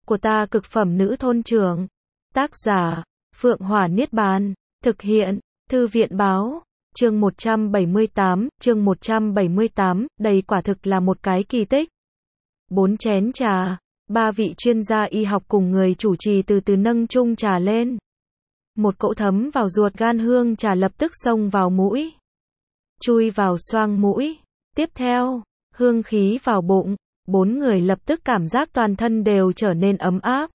của ta cực phẩm nữ thôn trưởng. Tác giả, Phượng Hỏa Niết Bàn. Thực hiện, Thư viện Báo. Chương 178, đây quả thực là một cái kỳ tích. 4 chén trà, 3 vị chuyên gia y học cùng người chủ trì từ từ nâng chung trà lên. Một cỗ thấm vào ruột gan hương trà lập tức xông vào mũi, chui vào xoang mũi. Tiếp theo, hương khí vào bụng, 4 người lập tức cảm giác toàn thân đều trở nên ấm áp.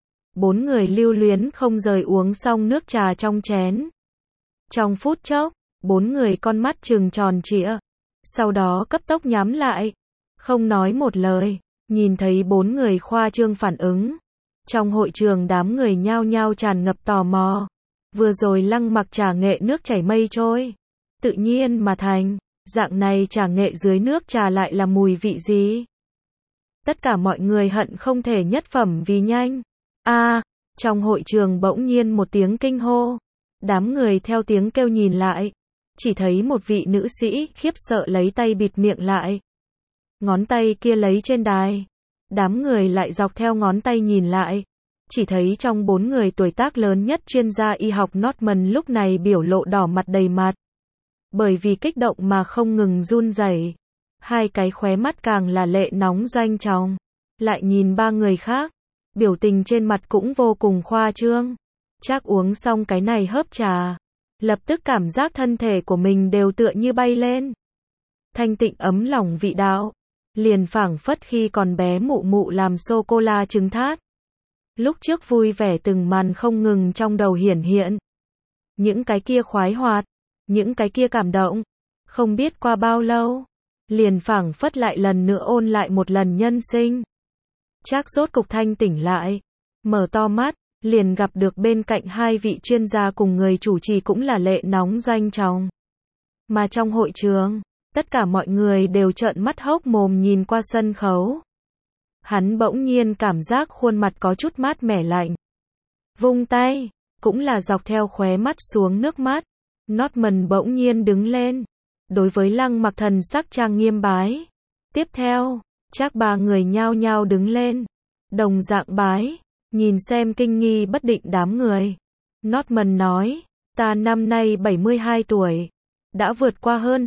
4 người lưu luyến không rời uống xong nước trà trong chén. Trong phút chốc, 4 người con mắt trừng tròn trịa, sau đó cấp tốc nhắm lại, không nói một lời. Nhìn thấy 4 người khoa trương phản ứng, trong hội trường đám người nhao nhao tràn ngập tò mò. Vừa rồi Lăng Mặc trà nghệ nước chảy mây trôi, tự nhiên mà thành, dạng này trà nghệ dưới nước trà lại là mùi vị gì? Tất cả mọi người hận không thể nhất phẩm vì nhanh. Trong hội trường bỗng nhiên một tiếng kinh hô. Đám người theo tiếng kêu nhìn lại, chỉ thấy một vị nữ sĩ khiếp sợ lấy tay bịt miệng lại. Ngón tay kia lấy trên đài. Đám người lại dọc theo ngón tay nhìn lại, chỉ thấy trong 4 người tuổi tác lớn nhất chuyên gia y học Norman lúc này biểu lộ đỏ mặt đầy mặt. Bởi vì kích động mà không ngừng run rẩy. 2 cái khóe mắt càng là lệ nóng doanh trọng. Lại nhìn 3 người khác, biểu tình trên mặt cũng vô cùng khoa trương. Chắc uống xong cái này hớp trà, lập tức cảm giác thân thể của mình đều tựa như bay lên. Thanh tịnh ấm lòng vị đạo, liền phảng phất khi còn bé mụ mụ làm sô-cô-la trứng thát. Lúc trước vui vẻ từng màn không ngừng trong đầu hiển hiện. Những cái kia khoái hoạt, những cái kia cảm động, không biết qua bao lâu, liền phảng phất lại lần nữa ôn lại một lần nhân sinh. Chắc rốt cục thanh tỉnh lại, mở to mắt, liền gặp được bên cạnh 2 vị chuyên gia cùng người chủ trì cũng là lệ nóng doanh trọng. Mà trong hội trường, tất cả mọi người đều trợn mắt hốc mồm nhìn qua sân khấu. Hắn bỗng nhiên cảm giác khuôn mặt có chút mát mẻ lạnh. Vung tay, cũng là dọc theo khóe mắt xuống nước mắt. Norman bỗng nhiên đứng lên, đối với Lăng Mặc thần sắc trang nghiêm bái. Tiếp theo, chắc 3 người nhao nhao đứng lên, đồng dạng bái, nhìn xem kinh nghi bất định đám người. Norman nói, ta năm nay 72 tuổi, đã vượt qua hơn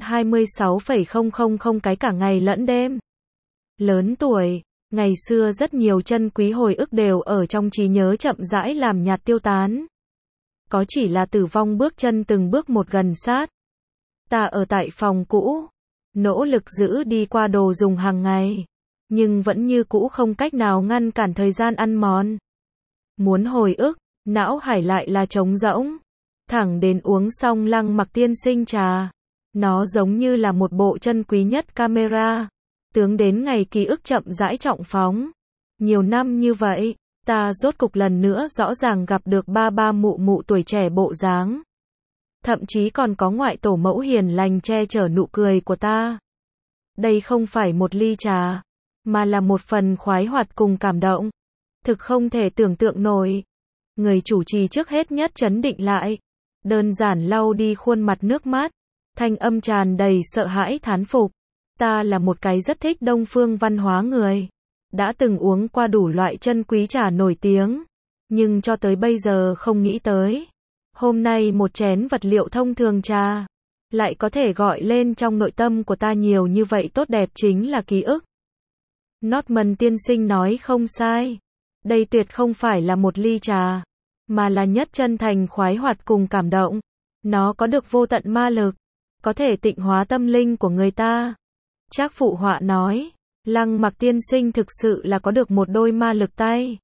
26,000 cái cả ngày lẫn đêm. Lớn tuổi, ngày xưa rất nhiều chân quý hồi ức đều ở trong trí nhớ chậm rãi làm nhạt tiêu tán. Có chỉ là tử vong bước chân từng bước một gần sát. Ta ở tại phòng cũ, nỗ lực giữ đi qua đồ dùng hàng ngày, nhưng vẫn như cũ không cách nào ngăn cản thời gian ăn mòn. Muốn hồi ức, não hải lại là trống rỗng. Thẳng đến uống xong Lăng Mặc tiên sinh trà, nó giống như là một bộ chân quý nhất camera, tướng đến ngày ký ức chậm rãi trọng phóng. Nhiều năm như vậy, ta rốt cục lần nữa rõ ràng gặp được ba mụ mụ tuổi trẻ bộ dáng. Thậm chí còn có ngoại tổ mẫu hiền lành che chở nụ cười của ta. Đây không phải một ly trà, mà là một phần khoái hoạt cùng cảm động. Thực không thể tưởng tượng nổi. Người chủ trì trước hết nhất trấn định lại, đơn giản lau đi khuôn mặt nước mắt, thanh âm tràn đầy sợ hãi thán phục. Ta là một cái rất thích Đông phương văn hóa người, đã từng uống qua đủ loại chân quý trà nổi tiếng, nhưng cho tới bây giờ không nghĩ tới, hôm nay một chén vật liệu thông thường trà, lại có thể gọi lên trong nội tâm của ta nhiều như vậy tốt đẹp chính là ký ức. Norman tiên sinh nói không sai, đây tuyệt không phải là một ly trà, mà là nhất chân thành khoái hoạt cùng cảm động. Nó có được vô tận ma lực, có thể tịnh hóa tâm linh của người ta. Trác phụ họa nói, Lăng Mặc tiên sinh thực sự là có được một đôi ma lực tay.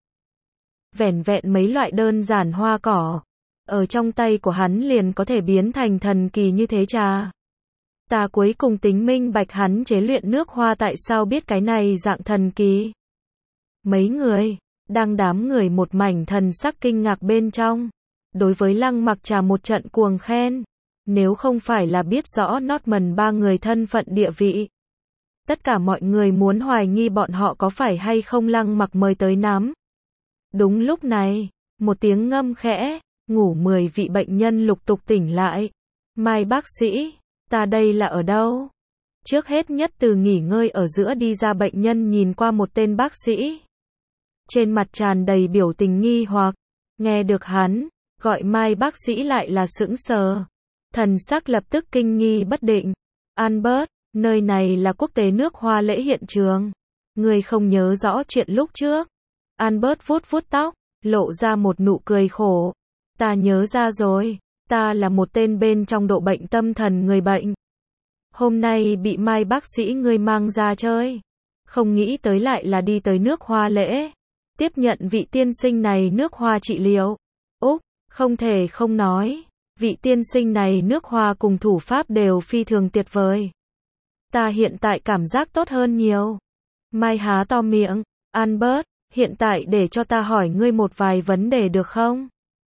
Vẻn vẹn mấy loại đơn giản hoa cỏ, ở trong tay của hắn liền có thể biến thành thần kỳ như thế trà. Ta cuối cùng tính minh bạch hắn chế luyện nước hoa tại sao biết cái này dạng thần kỳ. Mấy người, đang đám người một mảnh thần sắc kinh ngạc bên trong. Đối với Lăng Mặc trà một trận cuồng khen. Nếu không phải là biết rõ Norman 3 người thân phận địa vị, tất cả mọi người muốn hoài nghi bọn họ có phải hay không Lăng Mặc mời tới nắm. Đúng lúc này, một tiếng ngâm khẽ, ngủ 10 vị bệnh nhân lục tục tỉnh lại. Mai bác sĩ, ta đây là ở đâu? Trước hết nhất từ nghỉ ngơi ở giữa đi ra bệnh nhân nhìn qua một tên bác sĩ. trên mặt tràn đầy biểu tình nghi hoặc. Nghe được hắn gọi Mai bác sĩ lại là sững sờ. Thần sắc lập tức kinh nghi bất định. Albert, nơi này là quốc tế nước hoa lễ hiện trường. Ngươi không nhớ rõ chuyện lúc trước. Albert vuốt vuốt tóc, lộ ra một nụ cười khổ. Ta nhớ ra rồi, ta là một tên bên trong độ bệnh tâm thần người bệnh. Hôm nay bị Mai bác sĩ ngươi mang ra chơi. Không nghĩ tới lại là đi tới nước hoa lễ. Tiếp nhận vị tiên sinh này nước hoa trị liệu. Úc, không thể không nói. Vị tiên sinh này nước hoa cùng thủ pháp đều phi thường tuyệt vời. Ta hiện tại cảm giác tốt hơn nhiều. Mai há to miệng. Albert, hiện tại để cho ta hỏi ngươi một vài vấn đề được không?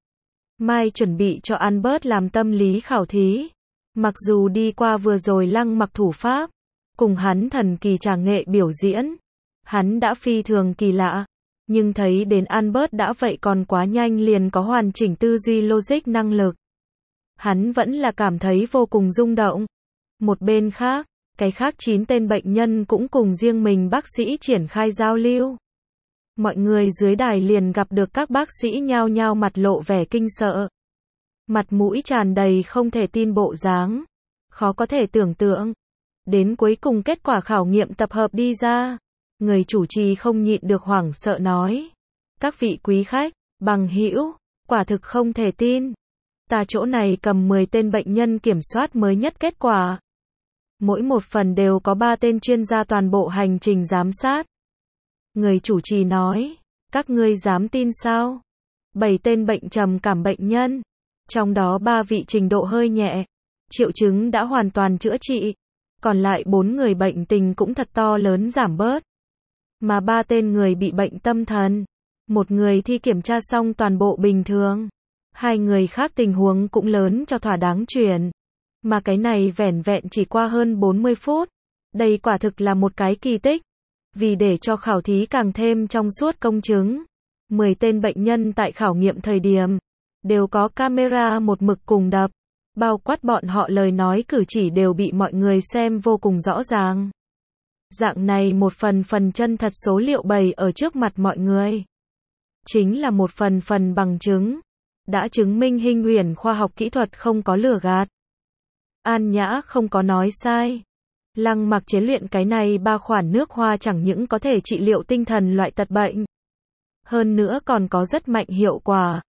Mai chuẩn bị cho Albert làm tâm lý khảo thí. Mặc dù đi qua vừa rồi Lăng Mặc thủ pháp, cùng hắn thần kỳ trà nghệ biểu diễn, hắn đã phi thường kỳ lạ, nhưng thấy đến Albert đã vậy còn quá nhanh liền có hoàn chỉnh tư duy logic năng lực. Hắn vẫn là cảm thấy vô cùng rung động. Một bên khác, cái khác 9 tên bệnh nhân cũng cùng riêng mình bác sĩ triển khai giao lưu. Mọi người dưới đài liền gặp được các bác sĩ nhao nhao mặt lộ vẻ kinh sợ. Mặt mũi tràn đầy không thể tin bộ dáng. Khó có thể tưởng tượng. Đến cuối cùng kết quả khảo nghiệm tập hợp đi ra. Người chủ trì không nhịn được hoảng sợ nói. Các vị quý khách, bằng hữu, quả thực không thể tin. Ta chỗ này cầm 10 tên bệnh nhân kiểm soát mới nhất kết quả. Mỗi một phần đều có 3 tên chuyên gia toàn bộ hành trình giám sát. Người chủ trì nói, các ngươi dám tin sao? 7 tên bệnh trầm cảm bệnh nhân, trong đó 3 vị trình độ hơi nhẹ, triệu chứng đã hoàn toàn chữa trị, còn lại 4 người bệnh tình cũng thật to lớn giảm bớt. Mà 3 tên người bị bệnh tâm thần, một người thi kiểm tra xong toàn bộ bình thường, 2 người khác tình huống cũng lớn cho thỏa đáng chuyển. Mà cái này vẻn vẹn chỉ qua hơn 40 phút. Đây quả thực là một cái kỳ tích. Vì để cho khảo thí càng thêm trong suốt công chứng, 10 tên bệnh nhân tại khảo nghiệm thời điểm đều có camera một mực cùng đập, bao quát bọn họ lời nói cử chỉ đều bị mọi người xem vô cùng rõ ràng. Dạng này một phần chân thật số liệu bày ở trước mặt mọi người, chính là một phần bằng chứng, đã chứng minh Hinh Uyển khoa học kỹ thuật không có lừa gạt. An Nhã không có nói sai. Lăng Mặc chế luyện cái này 3 khoản nước hoa chẳng những có thể trị liệu tinh thần loại tật bệnh, hơn nữa còn có rất mạnh hiệu quả.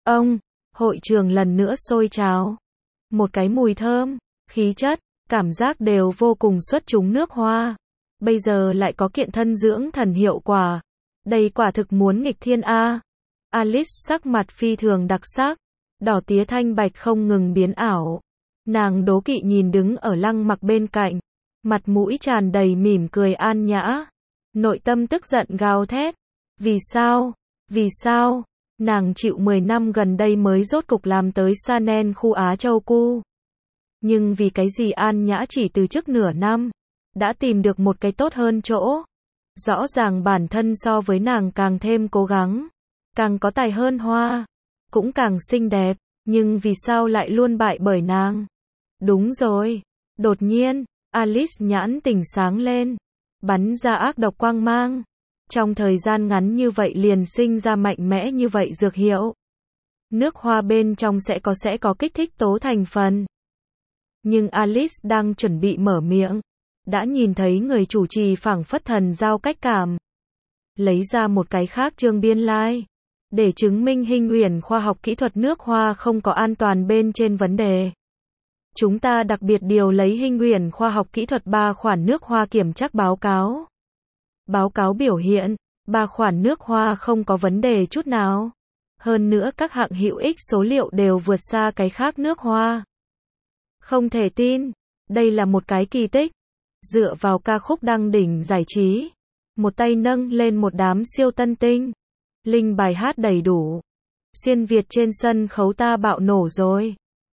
Hội trường lần nữa sôi trào. Một cái mùi thơm, khí chất, cảm giác đều vô cùng xuất chúng nước hoa. Bây giờ lại có kiện thân dưỡng thần hiệu quả. Đây quả thực muốn nghịch thiên a. Alice sắc mặt phi thường đặc sắc, đỏ tía thanh bạch không ngừng biến ảo. Nàng đố kỵ nhìn đứng ở Lăng Mặc bên cạnh, mặt mũi tràn đầy mỉm cười An Nhã, nội tâm tức giận gào thét. Vì sao? Vì sao? Nàng chịu 10 năm gần đây mới rốt cục làm tới Chanel khu Á Châu Cu. Nhưng vì cái gì An Nhã chỉ từ trước nửa năm, đã tìm được một cái tốt hơn chỗ. Rõ ràng bản thân so với nàng càng thêm cố gắng, càng có tài hơn hoa, cũng càng xinh đẹp, nhưng vì sao lại luôn bại bởi nàng? Đúng rồi. Đột nhiên, Alice nhãn tỉnh sáng lên, bắn ra ác độc quang mang. Trong thời gian ngắn như vậy liền sinh ra mạnh mẽ như vậy dược hiệu. Nước hoa bên trong sẽ có kích thích tố thành phần. Nhưng Alice đang chuẩn bị mở miệng, đã nhìn thấy người chủ trì phảng phất thần giao cách cảm. Lấy ra một cái khác chương biên lai, để chứng minh Hinh Uyển khoa học kỹ thuật nước hoa không có an toàn bên trên vấn đề. Chúng ta đặc biệt điều lấy Hinh Uyển khoa học kỹ thuật 3 khoản nước hoa kiểm tra báo cáo. Báo cáo biểu hiện, 3 khoản nước hoa không có vấn đề chút nào. Hơn nữa các hạng hữu ích số liệu đều vượt xa cái khác nước hoa. Không thể tin, đây là một cái kỳ tích. Dựa vào ca khúc đăng đỉnh giải trí, một tay nâng lên một đám siêu tân tinh. Linh bài hát đầy đủ. Xuyên Việt trên sân khấu ta bạo nổ rồi.